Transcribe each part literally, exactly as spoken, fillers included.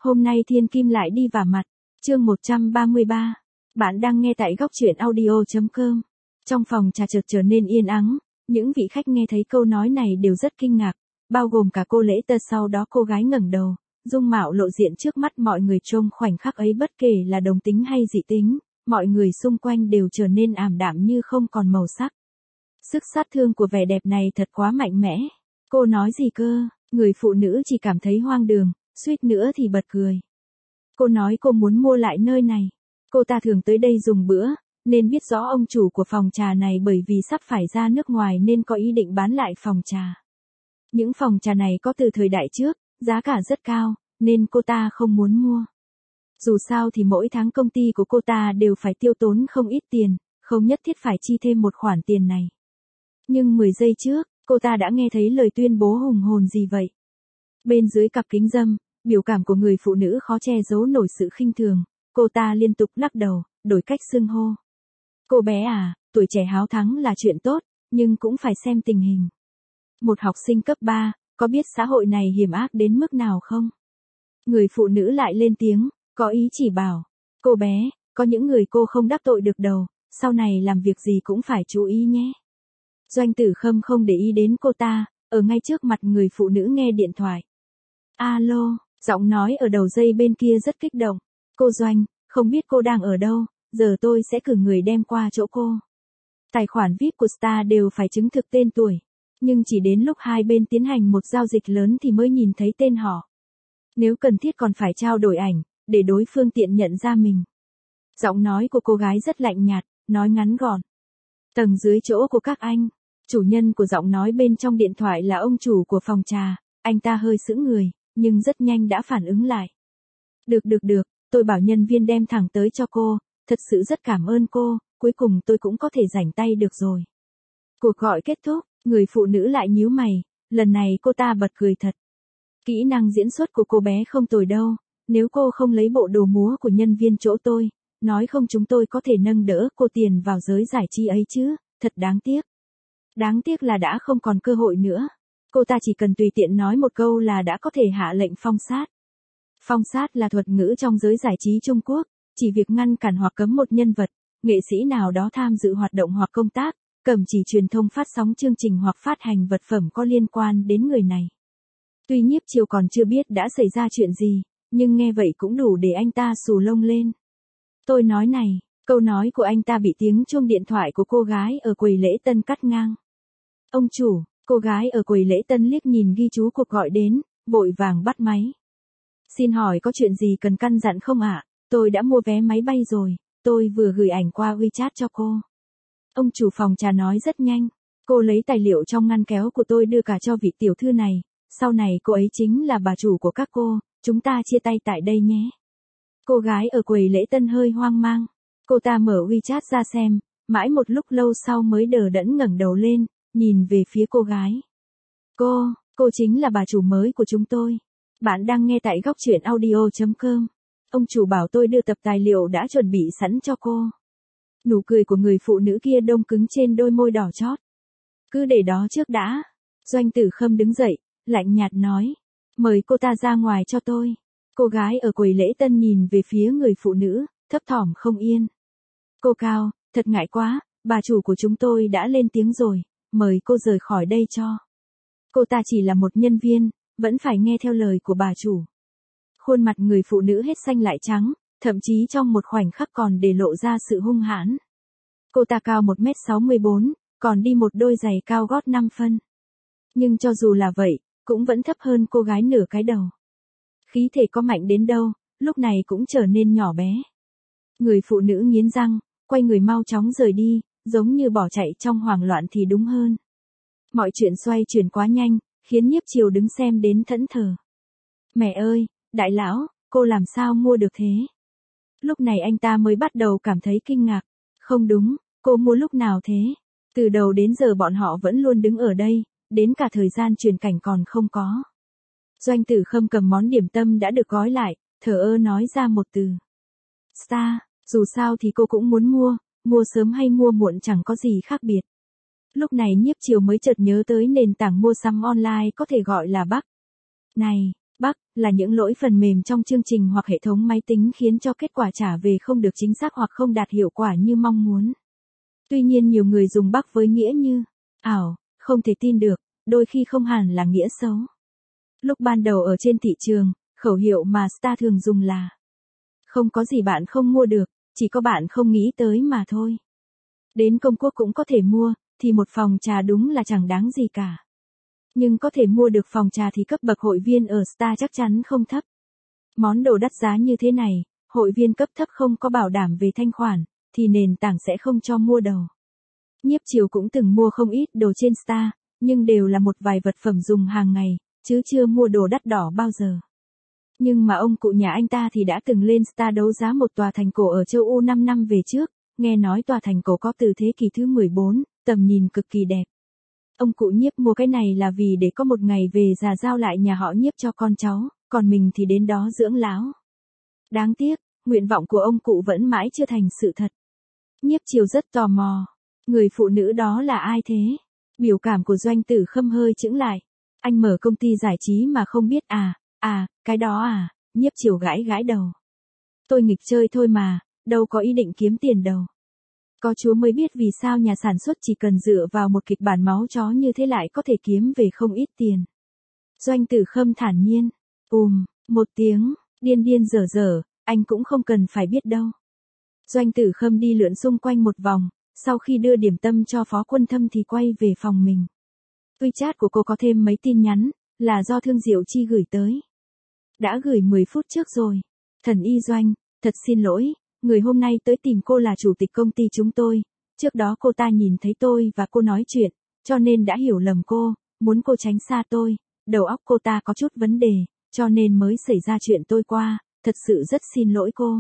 Hôm nay thiên kim lại đi vả mặt. Chương một trăm ba mươi ba. Bạn đang nghe tại góc truyện audio chấm com. Trong phòng trà chợt trở nên yên ắng, những vị khách nghe thấy câu nói này đều rất kinh ngạc, bao gồm cả cô Lễ Tơ. Sau đó cô gái ngẩng đầu, dung mạo lộ diện trước mắt mọi người. Trong khoảnh khắc ấy, bất kể là đồng tính hay dị tính, mọi người xung quanh đều trở nên ảm đạm như không còn màu sắc. Sức sát thương của vẻ đẹp này thật quá mạnh mẽ. Cô nói gì cơ? Người phụ nữ chỉ cảm thấy hoang đường, suýt nữa thì bật cười. Cô nói cô muốn mua lại nơi này. Cô ta thường tới đây dùng bữa, nên biết rõ ông chủ của phòng trà này, bởi vì sắp phải ra nước ngoài nên có ý định bán lại phòng trà. Những phòng trà này có từ thời đại trước, giá cả rất cao, nên cô ta không muốn mua. Dù sao thì mỗi tháng công ty của cô ta đều phải tiêu tốn không ít tiền, không nhất thiết phải chi thêm một khoản tiền này. Nhưng mười giây trước, cô ta đã nghe thấy lời tuyên bố hùng hồn gì vậy? Bên dưới cặp kính râm, biểu cảm của người phụ nữ khó che giấu nổi sự khinh thường. Cô ta liên tục lắc đầu, đổi cách xưng hô. Cô bé à, tuổi trẻ háo thắng là chuyện tốt, nhưng cũng phải xem tình hình. Một học sinh cấp ba, có biết xã hội này hiểm ác đến mức nào không? Người phụ nữ lại lên tiếng, có ý chỉ bảo. Cô bé, có những người cô không đắc tội được đâu, sau này làm việc gì cũng phải chú ý nhé. Doanh Tử Khâm không để ý đến cô ta, ở ngay trước mặt người phụ nữ nghe điện thoại. Alo, giọng nói ở đầu dây bên kia rất kích động. Cô Doanh, không biết cô đang ở đâu, giờ tôi sẽ cử người đem qua chỗ cô. Tài khoản vi ai pi của Star đều phải chứng thực tên tuổi, nhưng chỉ đến lúc hai bên tiến hành một giao dịch lớn thì mới nhìn thấy tên họ. Nếu cần thiết còn phải trao đổi ảnh, để đối phương tiện nhận ra mình. Giọng nói của cô gái rất lạnh nhạt, nói ngắn gọn. Tầng dưới chỗ của các anh. Chủ nhân của giọng nói bên trong điện thoại là ông chủ của phòng trà. Anh ta hơi sững người, nhưng rất nhanh đã phản ứng lại. Được được được, tôi bảo nhân viên đem thẳng tới cho cô, thật sự rất cảm ơn cô, cuối cùng tôi cũng có thể rảnh tay được rồi. Cuộc gọi kết thúc, người phụ nữ lại nhíu mày, lần này cô ta bật cười thật. Kỹ năng diễn xuất của cô bé không tồi đâu, nếu cô không lấy bộ đồ múa của nhân viên chỗ tôi, nói không chúng tôi có thể nâng đỡ cô tiền vào giới giải trí ấy chứ, thật đáng tiếc. Đáng tiếc là đã không còn cơ hội nữa. Cô ta chỉ cần tùy tiện nói một câu là đã có thể hạ lệnh phong sát. Phong sát là thuật ngữ trong giới giải trí Trung Quốc, chỉ việc ngăn cản hoặc cấm một nhân vật, nghệ sĩ nào đó tham dự hoạt động hoặc công tác, cầm chỉ truyền thông phát sóng chương trình hoặc phát hành vật phẩm có liên quan đến người này. Tuy Nhiếp Chiều còn chưa biết đã xảy ra chuyện gì, nhưng nghe vậy cũng đủ để anh ta xù lông lên. Tôi nói này, câu nói của anh ta bị tiếng chuông điện thoại của cô gái ở quầy lễ tân cắt ngang. Ông chủ, cô gái ở quầy lễ tân liếc nhìn ghi chú cuộc gọi đến, vội vàng bắt máy. Xin hỏi có chuyện gì cần căn dặn không ạ? Tôi đã mua vé máy bay rồi, tôi vừa gửi ảnh qua WeChat cho cô. Ông chủ phòng trà nói rất nhanh. Cô lấy tài liệu trong ngăn kéo của tôi đưa cả cho vị tiểu thư này, sau này cô ấy chính là bà chủ của các cô, chúng ta chia tay tại đây nhé. Cô gái ở quầy lễ tân hơi hoang mang. Cô ta mở WeChat ra xem, mãi một lúc lâu sau mới đờ đẫn ngẩng đầu lên, nhìn về phía cô gái. Cô, cô chính là bà chủ mới của chúng tôi. Bạn đang nghe tại góc truyện audio chấm com. Ông chủ bảo tôi đưa tập tài liệu đã chuẩn bị sẵn cho cô. Nụ cười của người phụ nữ kia đông cứng trên đôi môi đỏ chót. Cứ để đó trước đã. Doanh Tử Khâm đứng dậy, lạnh nhạt nói. Mời cô ta ra ngoài cho tôi. Cô gái ở quầy lễ tân nhìn về phía người phụ nữ, thấp thỏm không yên. Cô Cao, thật ngại quá, bà chủ của chúng tôi đã lên tiếng rồi, mời cô rời khỏi đây cho. Cô ta chỉ là một nhân viên, vẫn phải nghe theo lời của bà chủ. Khuôn mặt người phụ nữ hết xanh lại trắng, thậm chí trong một khoảnh khắc còn để lộ ra sự hung hãn. Cô ta cao một mét sáu mươi bốn, còn đi một đôi giày cao gót năm phân. Nhưng cho dù là vậy, cũng vẫn thấp hơn cô gái nửa cái đầu. Khí thể có mạnh đến đâu, lúc này cũng trở nên nhỏ bé. Người phụ nữ nghiến răng, quay người mau chóng rời đi, giống như bỏ chạy trong hoảng loạn thì đúng hơn. Mọi chuyện xoay chuyển quá nhanh, khiến Nhiếp Chiều đứng xem đến thẫn thờ. Mẹ ơi, đại lão, cô làm sao mua được thế? Lúc này anh ta mới bắt đầu cảm thấy kinh ngạc. Không đúng, cô mua lúc nào thế? Từ đầu đến giờ bọn họ vẫn luôn đứng ở đây, đến cả thời gian truyền cảnh còn không có. Doanh Tử Khâm cầm món điểm tâm đã được gói lại, thờ ơ nói ra một từ. Star, dù sao thì cô cũng muốn mua, mua sớm hay mua muộn chẳng có gì khác biệt. Lúc này Nhiếp Chiều mới chợt nhớ tới nền tảng mua sắm online có thể gọi là Bắc. Này, Bug là những lỗi phần mềm trong chương trình hoặc hệ thống máy tính khiến cho kết quả trả về không được chính xác hoặc không đạt hiệu quả như mong muốn. Tuy nhiên nhiều người dùng bug với nghĩa như ảo, không thể tin được, đôi khi không hẳn là nghĩa xấu. Lúc ban đầu ở trên thị trường, khẩu hiệu mà Star thường dùng là không có gì bạn không mua được, chỉ có bạn không nghĩ tới mà thôi. Đến công quốc cũng có thể mua, thì một phòng trà đúng là chẳng đáng gì cả. Nhưng có thể mua được phòng trà thì cấp bậc hội viên ở Star chắc chắn không thấp. Món đồ đắt giá như thế này, hội viên cấp thấp không có bảo đảm về thanh khoản, thì nền tảng sẽ không cho mua đầu. Nhiếp Chiều cũng từng mua không ít đồ trên Star, nhưng đều là một vài vật phẩm dùng hàng ngày, chứ chưa mua đồ đắt đỏ bao giờ. Nhưng mà ông cụ nhà anh ta thì đã từng lên Star đấu giá một tòa thành cổ ở châu Âu năm năm về trước, nghe nói tòa thành cổ có từ thế kỷ thứ mười bốn, tầm nhìn cực kỳ đẹp. Ông cụ Nhiếp mua cái này là vì để có một ngày về già giao lại nhà họ Nhiếp cho con cháu, còn mình thì đến đó dưỡng lão. Đáng tiếc, nguyện vọng của ông cụ vẫn mãi chưa thành sự thật. Nhiếp Chiều rất tò mò, người phụ nữ đó là ai thế? Biểu cảm của Doanh Tử Khâm hơi chững lại. Anh mở công ty giải trí mà không biết à, à, cái đó à, Nhiếp Chiều gãi gãi đầu. Tôi nghịch chơi thôi mà, đâu có ý định kiếm tiền đâu. Có Chúa mới biết vì sao nhà sản xuất chỉ cần dựa vào một kịch bản máu chó như thế lại có thể kiếm về không ít tiền. Doanh Tử Khâm thản nhiên, ùm, một tiếng, điên điên dở dở, anh cũng không cần phải biết đâu. Doanh Tử Khâm đi lượn xung quanh một vòng, sau khi đưa điểm tâm cho Phó Quân Thâm thì quay về phòng mình. WeChat của cô có thêm mấy tin nhắn, là do Thương Diệu Chi gửi tới. Đã gửi mười phút trước rồi. Thần Y Doanh, thật xin lỗi, người hôm nay tới tìm cô là chủ tịch công ty chúng tôi. Trước đó cô ta nhìn thấy tôi và cô nói chuyện, cho nên đã hiểu lầm cô, muốn cô tránh xa tôi. Đầu óc cô ta có chút vấn đề, cho nên mới xảy ra chuyện tôi qua, thật sự rất xin lỗi cô.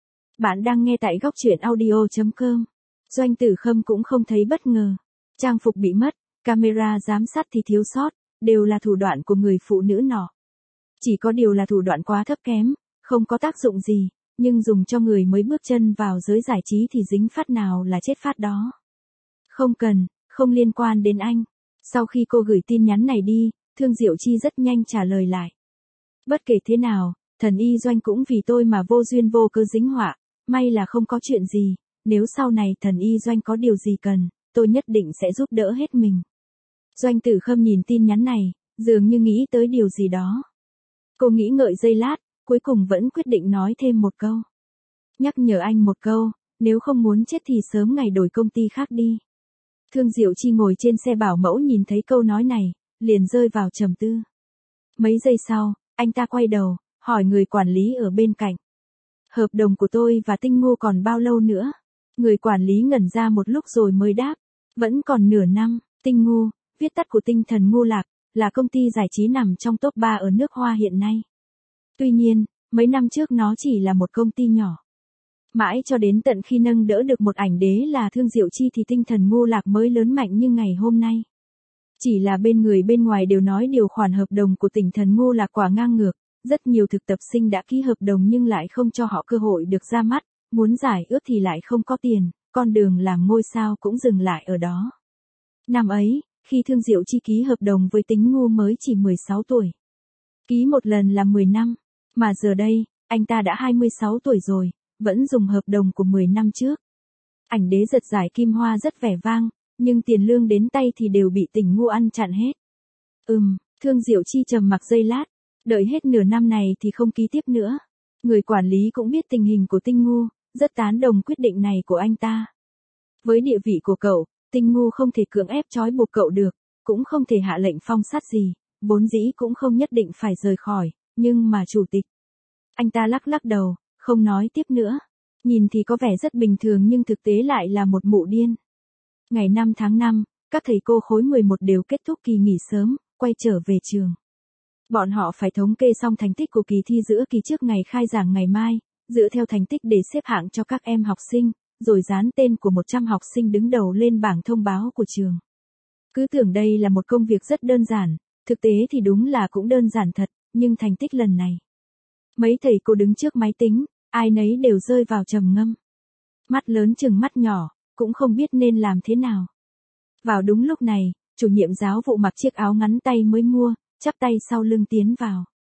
Bạn đang nghe tại góc truyện audio chấm com. Doanh Tử Khâm cũng không thấy bất ngờ. Trang phục bị mất, camera giám sát thì thiếu sót, đều là thủ đoạn của người phụ nữ nọ. Chỉ có điều là thủ đoạn quá thấp kém, không có tác dụng gì, nhưng dùng cho người mới bước chân vào giới giải trí thì dính phát nào là chết phát đó. Không cần, không liên quan đến anh. Sau khi cô gửi tin nhắn này đi, Thương Diệu Chi rất nhanh trả lời lại. Bất kể thế nào, Thần Y Doanh cũng vì tôi mà vô duyên vô cớ dính họa, may là không có chuyện gì, nếu sau này Thần Y Doanh có điều gì cần, tôi nhất định sẽ giúp đỡ hết mình. Doanh Tử Khâm nhìn tin nhắn này, dường như nghĩ tới điều gì đó. Cô nghĩ ngợi giây lát, cuối cùng vẫn quyết định nói thêm một câu. Nhắc nhở anh một câu, nếu không muốn chết thì sớm ngày đổi công ty khác đi. Thương Diệu Chi ngồi trên xe bảo mẫu nhìn thấy câu nói này, liền rơi vào trầm tư. Mấy giây sau, anh ta quay đầu, hỏi người quản lý ở bên cạnh. Hợp đồng của tôi và Tinh Ngô còn bao lâu nữa? Người quản lý ngẩn ra một lúc rồi mới đáp. Vẫn còn nửa năm. Tinh Ngô, viết tắt của Tinh Thần Ngô Lạc, là công ty giải trí nằm trong top ba ở nước Hoa hiện nay. Tuy nhiên, mấy năm trước nó chỉ là một công ty nhỏ. Mãi cho đến tận khi nâng đỡ được một ảnh đế là Thương Diệu Chi thì Tinh Thần Ngô Lạc mới lớn mạnh như ngày hôm nay. Chỉ là bên người bên ngoài đều nói điều khoản hợp đồng của Tinh Thần Ngô Lạc quả ngang ngược, rất nhiều thực tập sinh đã ký hợp đồng nhưng lại không cho họ cơ hội được ra mắt, muốn giải ước thì lại không có tiền, con đường làm ngôi sao cũng dừng lại ở đó. Năm ấy, khi Thương Diệu Chi ký hợp đồng với Tính Ngô mới chỉ mười sáu tuổi. Ký một lần là mười năm, mà giờ đây, anh ta đã hai mươi sáu tuổi rồi, vẫn dùng hợp đồng của mười năm trước. Ảnh đế giật giải Kim Hoa rất vẻ vang, nhưng tiền lương đến tay thì đều bị Tỉnh Ngô ăn chặn hết. Ừm, Thương Diệu Chi trầm mặc giây lát, đợi hết nửa năm này thì không ký tiếp nữa. Người quản lý cũng biết tình hình của Tinh Ngô, rất tán đồng quyết định này của anh ta. Với địa vị của cậu, Tinh Ngô không thể cưỡng ép trói buộc cậu được, cũng không thể hạ lệnh phong sát gì, vốn dĩ cũng không nhất định phải rời khỏi, nhưng mà chủ tịch. Anh ta lắc lắc đầu, không nói tiếp nữa. Nhìn thì có vẻ rất bình thường nhưng thực tế lại là một mụ điên. Ngày năm tháng năm, các thầy cô khối mười một đều kết thúc kỳ nghỉ sớm, quay trở về trường. Bọn họ phải thống kê xong thành tích của kỳ thi giữa kỳ trước ngày khai giảng ngày mai, dựa theo thành tích để xếp hạng cho các em học sinh, rồi dán tên của một trăm học sinh đứng đầu lên bảng thông báo của trường. Cứ tưởng đây là một công việc rất đơn giản, thực tế thì đúng là cũng đơn giản thật, nhưng thành tích lần này. Mấy thầy cô đứng trước máy tính, ai nấy đều rơi vào trầm ngâm. Mắt lớn chừng mắt nhỏ, cũng không biết nên làm thế nào. Vào đúng lúc này, chủ nhiệm giáo vụ mặc chiếc áo ngắn tay mới mua, chắp tay sau lưng tiến vào.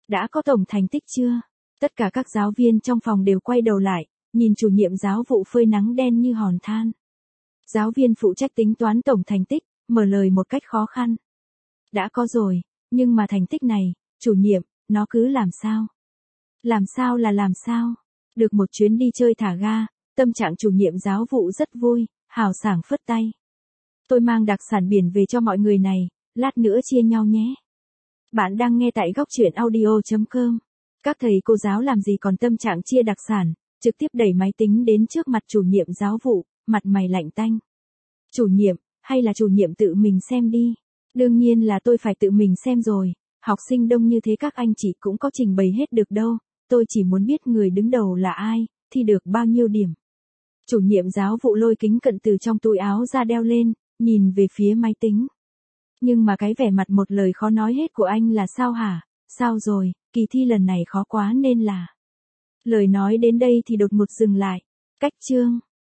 Đã có tổng thành tích chưa? Tất cả các giáo viên trong phòng đều quay đầu lại, nhìn chủ nhiệm giáo vụ phơi nắng đen như hòn than. Giáo viên phụ trách tính toán tổng thành tích, mở lời một cách khó khăn. Đã có rồi, nhưng mà thành tích này, chủ nhiệm, nó cứ làm sao? Làm sao là làm sao? Được một chuyến đi chơi thả ga, tâm trạng chủ nhiệm giáo vụ rất vui, hào sảng phất tay. Tôi mang đặc sản biển về cho mọi người này, lát nữa chia nhau nhé. Bạn đang nghe tại góc truyện audio chấm com. Các thầy cô giáo làm gì còn tâm trạng chia đặc sản, trực tiếp đẩy máy tính đến trước mặt chủ nhiệm giáo vụ, mặt mày lạnh tanh. Chủ nhiệm, hay là chủ nhiệm tự mình xem đi. Đương nhiên là tôi phải tự mình xem rồi, học sinh đông như thế các anh chị cũng có trình bày hết được đâu, tôi chỉ muốn biết người đứng đầu là ai, thi được bao nhiêu điểm. Chủ nhiệm giáo vụ lôi kính cận từ trong túi áo ra đeo lên, nhìn về phía máy tính. Nhưng mà cái vẻ mặt một lời khó nói hết của anh là sao hả? Sao rồi, kỳ thi lần này khó quá nên là... Lời nói đến đây thì đột ngột dừng lại. Cách chương.